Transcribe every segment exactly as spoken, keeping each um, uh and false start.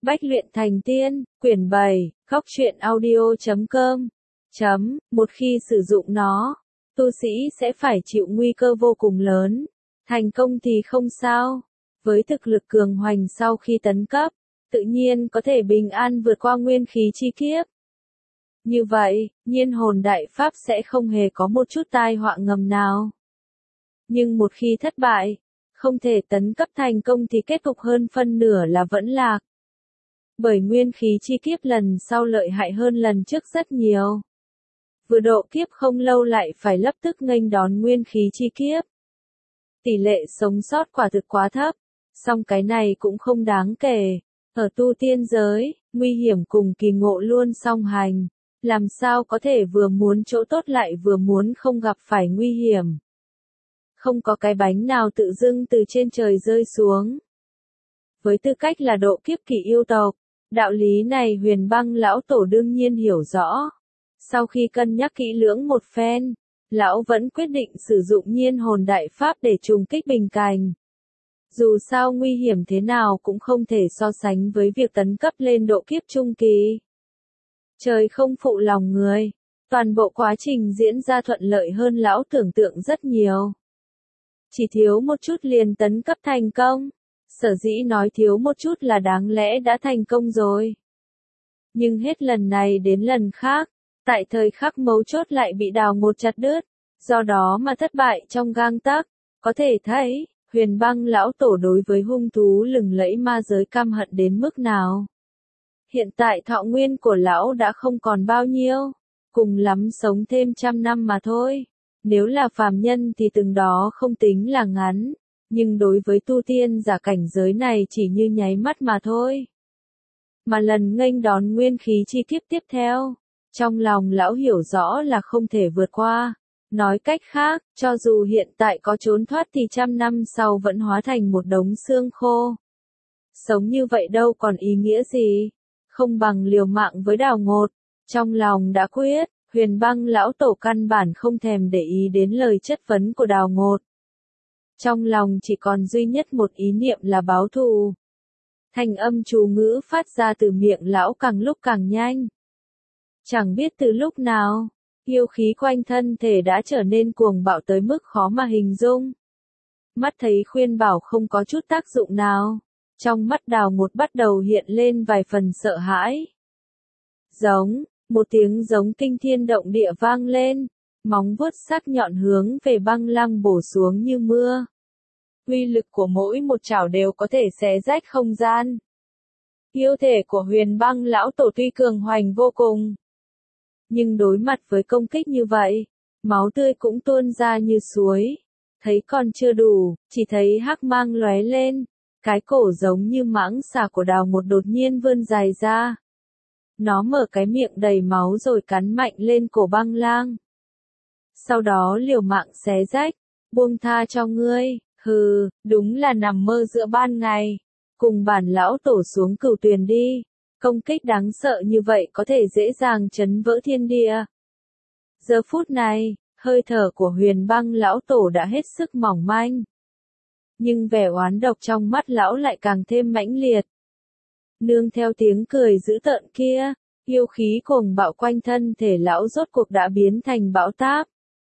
Bách luyện thành tiên, quyển bảy, khóc chuyện audio chấm com. Chấm, một khi sử dụng nó, tu sĩ sẽ phải chịu nguy cơ vô cùng lớn. Thành công thì không sao. Với thực lực cường hoành sau khi tấn cấp, tự nhiên có thể bình an vượt qua nguyên khí chi kiếp. Như vậy, nhiên hồn đại pháp sẽ không hề có một chút tai họa ngầm nào. Nhưng một khi thất bại, không thể tấn cấp thành công thì kết cục hơn phân nửa là vẫn lạc. Bởi nguyên khí chi kiếp lần sau lợi hại hơn lần trước rất nhiều. Vừa độ kiếp không lâu lại phải lập tức nghênh đón nguyên khí chi kiếp. Tỷ lệ sống sót quả thực quá thấp, song cái này cũng không đáng kể. Ở tu tiên giới, nguy hiểm cùng kỳ ngộ luôn song hành, làm sao có thể vừa muốn chỗ tốt lại vừa muốn không gặp phải nguy hiểm. Không có cái bánh nào tự dưng từ trên trời rơi xuống. Với tư cách là độ kiếp kỳ yêu tộc, đạo lý này Huyền Băng lão tổ đương nhiên hiểu rõ. Sau khi cân nhắc kỹ lưỡng một phen, lão vẫn quyết định sử dụng nhiên hồn đại pháp để trùng kích bình cảnh. Dù sao nguy hiểm thế nào cũng không thể so sánh với việc tấn cấp lên độ kiếp trung kỳ. Trời không phụ lòng người, toàn bộ quá trình diễn ra thuận lợi hơn lão tưởng tượng rất nhiều. Chỉ thiếu một chút liền tấn cấp thành công. Sở dĩ nói thiếu một chút là đáng lẽ đã thành công rồi. Nhưng hết lần này đến lần khác, tại thời khắc mấu chốt lại bị đào ngột chặt đứt, do đó mà thất bại trong gang tấc. Có thể thấy, Huyền Băng lão tổ đối với hung thú lừng lẫy ma giới căm hận đến mức nào. Hiện tại thọ nguyên của lão đã không còn bao nhiêu, cùng lắm sống thêm trăm năm mà thôi. Nếu là phàm nhân thì từng đó không tính là ngắn. Nhưng đối với tu tiên giả cảnh giới này chỉ như nháy mắt mà thôi. Mà lần nghênh đón nguyên khí chi kiếp tiếp theo, trong lòng lão hiểu rõ là không thể vượt qua. Nói cách khác, cho dù hiện tại có trốn thoát thì trăm năm sau vẫn hóa thành một đống xương khô. Sống như vậy đâu còn ý nghĩa gì, không bằng liều mạng với đào ngột. Trong lòng đã quyết, Huyền Băng lão tổ căn bản không thèm để ý đến lời chất vấn của đào ngột. Trong lòng chỉ còn duy nhất một ý niệm là báo thù. Thành âm chú ngữ phát ra từ miệng lão càng lúc càng nhanh. Chẳng biết từ lúc nào, yêu khí quanh thân thể đã trở nên cuồng bạo tới mức khó mà hình dung. Mắt thấy khuyên bảo không có chút tác dụng nào, trong mắt đào ngột bắt đầu hiện lên vài phần sợ hãi. Giống, một tiếng giống kinh thiên động địa vang lên. Móng vuốt sắc nhọn hướng về Băng Lăng bổ xuống như mưa. Uy lực của mỗi một chảo đều có thể xé rách không gian. Yêu thể của Huyền Băng lão tổ tuy cường hoành vô cùng, nhưng đối mặt với công kích như vậy, máu tươi cũng tuôn ra như suối. Thấy còn chưa đủ, chỉ thấy hắc mang lóe lên, cái cổ giống như mãng xà của đào một đột nhiên vươn dài ra. Nó mở cái miệng đầy máu rồi cắn mạnh lên cổ Băng Lang. Sau đó liều mạng xé rách, buông tha cho ngươi, hừ, đúng là nằm mơ giữa ban ngày. Cùng bản lão tổ xuống cửu tuyền đi, công kích đáng sợ như vậy có thể dễ dàng chấn vỡ thiên địa. Giờ phút này, hơi thở của Huyền Băng lão tổ đã hết sức mỏng manh. Nhưng vẻ oán độc trong mắt lão lại càng thêm mãnh liệt. Nương theo tiếng cười dữ tợn kia, yêu khí cuồng bạo quanh thân thể lão rốt cuộc đã biến thành bão táp.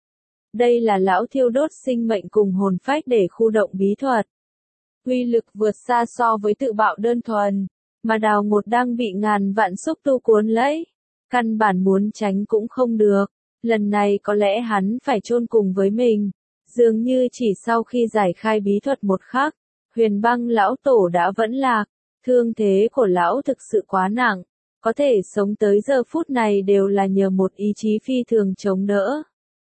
Đây là lão thiêu đốt sinh mệnh cùng hồn phách để khu động bí thuật. Uy lực vượt xa so với tự bạo đơn thuần, mà đào ngột đang bị ngàn vạn xúc tu cuốn lấy. Căn bản muốn tránh cũng không được, lần này có lẽ hắn phải chôn cùng với mình. Dường như chỉ sau khi giải khai bí thuật một khắc, Huyền Băng lão tổ đã vẫn lạc. Thương thế của lão thực sự quá nặng, có thể sống tới giờ phút này đều là nhờ một ý chí phi thường chống đỡ.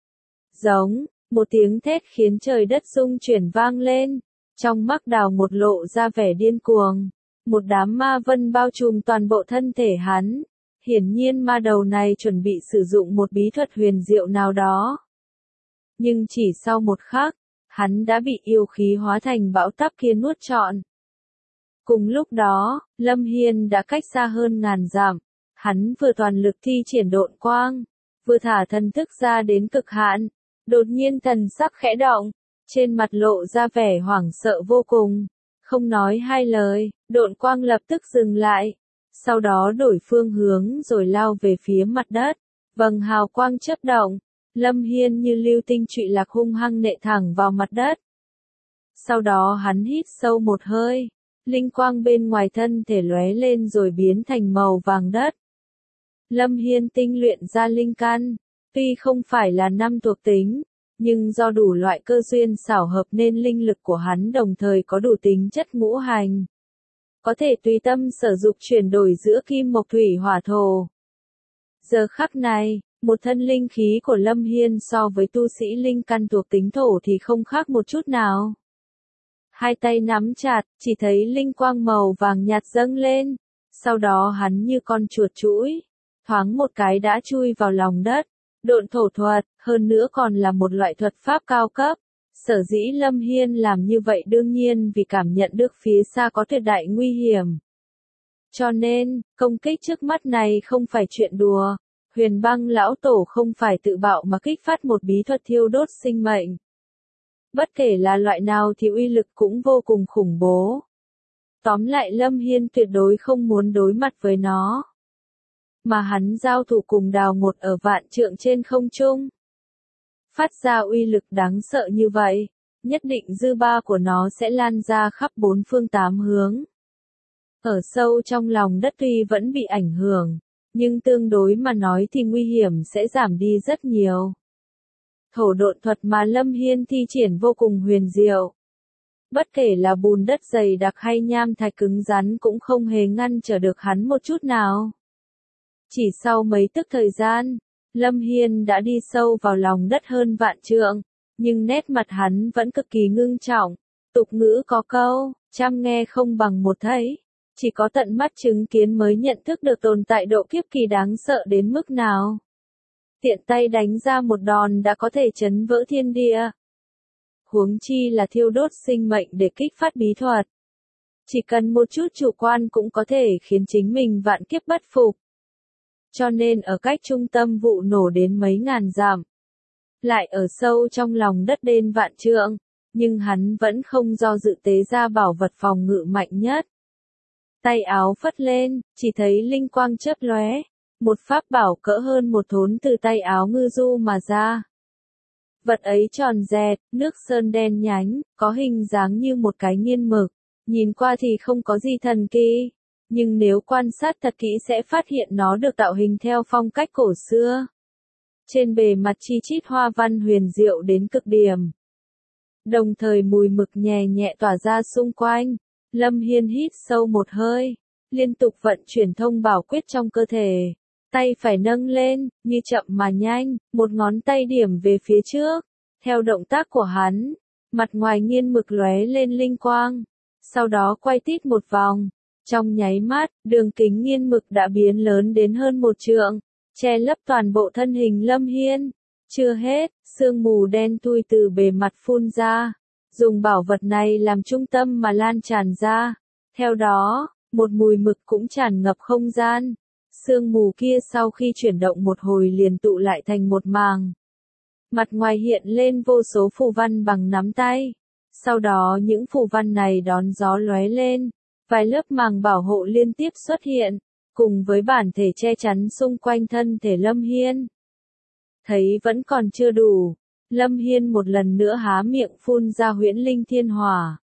Giống, một tiếng thét khiến trời đất rung chuyển vang lên, trong mắt đào một lộ ra vẻ điên cuồng. Một đám ma vân bao trùm toàn bộ thân thể hắn, hiển nhiên ma đầu này chuẩn bị sử dụng một bí thuật huyền diệu nào đó. Nhưng chỉ sau một khắc, hắn đã bị yêu khí hóa thành bão táp kia nuốt trọn. Cùng lúc đó, Lâm Hiên đã cách xa hơn ngàn dặm, hắn vừa toàn lực thi triển độn quang, vừa thả thần thức ra đến cực hạn. Đột nhiên thần sắc khẽ động, trên mặt lộ ra vẻ hoảng sợ vô cùng. Không nói hai lời, độn quang lập tức dừng lại. Sau đó đổi phương hướng rồi lao về phía mặt đất. Vầng hào quang chớp động. Lâm Hiên như lưu tinh trụy lạc hung hăng nện thẳng vào mặt đất. Sau đó hắn hít sâu một hơi. Linh quang bên ngoài thân thể lóe lên rồi biến thành màu vàng đất. Lâm Hiên tinh luyện ra linh căn. Tuy không phải là năm thuộc tính, nhưng do đủ loại cơ duyên xảo hợp nên linh lực của hắn đồng thời có đủ tính chất ngũ hành. Có thể tùy tâm sở dục chuyển đổi giữa kim mộc thủy hỏa thổ. Giờ khắc này, một thân linh khí của Lâm Hiên so với tu sĩ linh căn thuộc tính thổ thì không khác một chút nào. Hai tay nắm chặt, chỉ thấy linh quang màu vàng nhạt dâng lên. Sau đó hắn như con chuột chũi, thoáng một cái đã chui vào lòng đất. Độn thổ thuật, hơn nữa còn là một loại thuật pháp cao cấp. Sở dĩ Lâm Hiên làm như vậy đương nhiên vì cảm nhận được phía xa có tuyệt đại nguy hiểm. Cho nên, công kích trước mắt này không phải chuyện đùa. Huyền Băng lão tổ không phải tự bạo mà kích phát một bí thuật thiêu đốt sinh mệnh. Bất kể là loại nào thì uy lực cũng vô cùng khủng bố. Tóm lại Lâm Hiên tuyệt đối không muốn đối mặt với nó. Mà hắn giao thủ cùng Đào Ngột ở vạn trượng trên không trung. Phát ra uy lực đáng sợ như vậy, nhất định dư ba của nó sẽ lan ra khắp bốn phương tám hướng. Ở sâu trong lòng đất tuy vẫn bị ảnh hưởng, nhưng tương đối mà nói thì nguy hiểm sẽ giảm đi rất nhiều. Thổ độn thuật mà Lâm Hiên thi triển vô cùng huyền diệu. Bất kể là bùn đất dày đặc hay nham thạch cứng rắn cũng không hề ngăn trở được hắn một chút nào. Chỉ sau mấy tức thời gian, Lâm Hiên đã đi sâu vào lòng đất hơn vạn trượng, nhưng nét mặt hắn vẫn cực kỳ ngưng trọng. Tục ngữ có câu, trăm nghe không bằng một thấy, chỉ có tận mắt chứng kiến mới nhận thức được tồn tại độ kiếp kỳ đáng sợ đến mức nào. Tiện tay đánh ra một đòn đã có thể chấn vỡ thiên địa. Huống chi là thiêu đốt sinh mệnh để kích phát bí thuật. Chỉ cần một chút chủ quan cũng có thể khiến chính mình vạn kiếp bất phục. Cho nên ở cách trung tâm vụ nổ đến mấy ngàn dặm, lại ở sâu trong lòng đất đến vạn trượng, nhưng hắn vẫn không do dự tế ra bảo vật phòng ngự mạnh nhất. Tay áo phất lên, chỉ thấy linh quang chớp lóe, một pháp bảo cỡ hơn một thốn từ tay áo ngư du mà ra. Vật ấy tròn dẹt, nước sơn đen nhánh, có hình dáng như một cái nghiên mực, nhìn qua thì không có gì thần kỳ. Nhưng nếu quan sát thật kỹ sẽ phát hiện nó được tạo hình theo phong cách cổ xưa. Trên bề mặt chi chít hoa văn huyền diệu đến cực điểm. Đồng thời mùi mực nhẹ nhẹ tỏa ra xung quanh. Lâm Hiên hít sâu một hơi, liên tục vận chuyển thông bảo quyết trong cơ thể. Tay phải nâng lên, như chậm mà nhanh, một ngón tay điểm về phía trước. Theo động tác của hắn, mặt ngoài nghiên mực lóe lên linh quang. Sau đó quay tít một vòng. Trong nháy mắt, đường kính nghiên mực đã biến lớn đến hơn một trượng, che lấp toàn bộ thân hình Lâm Hiên. Chưa hết, sương mù đen thui từ bề mặt phun ra, dùng bảo vật này làm trung tâm mà lan tràn ra. Theo đó, một mùi mực cũng tràn ngập không gian. Sương mù kia sau khi chuyển động một hồi liền tụ lại thành một màng. Mặt ngoài hiện lên vô số phù văn bằng nắm tay. Sau đó những phù văn này đón gió lóe lên. Vài lớp màng bảo hộ liên tiếp xuất hiện, cùng với bản thể che chắn xung quanh thân thể Lâm Hiên. Thấy vẫn còn chưa đủ, Lâm Hiên một lần nữa há miệng phun ra huyễn linh thiên hỏa.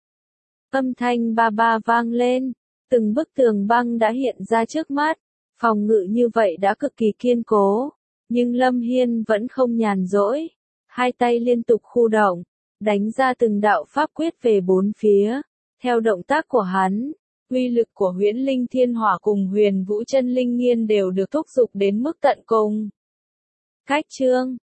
Âm thanh ba ba vang lên, từng bức tường băng đã hiện ra trước mắt, phòng ngự như vậy đã cực kỳ kiên cố, nhưng Lâm Hiên vẫn không nhàn rỗi, hai tay liên tục khu động, đánh ra từng đạo pháp quyết về bốn phía, theo động tác của hắn. Uy lực của huyễn linh thiên hỏa cùng huyền vũ chân linh nghiên đều được thúc giục đến mức tận cùng. Cách chương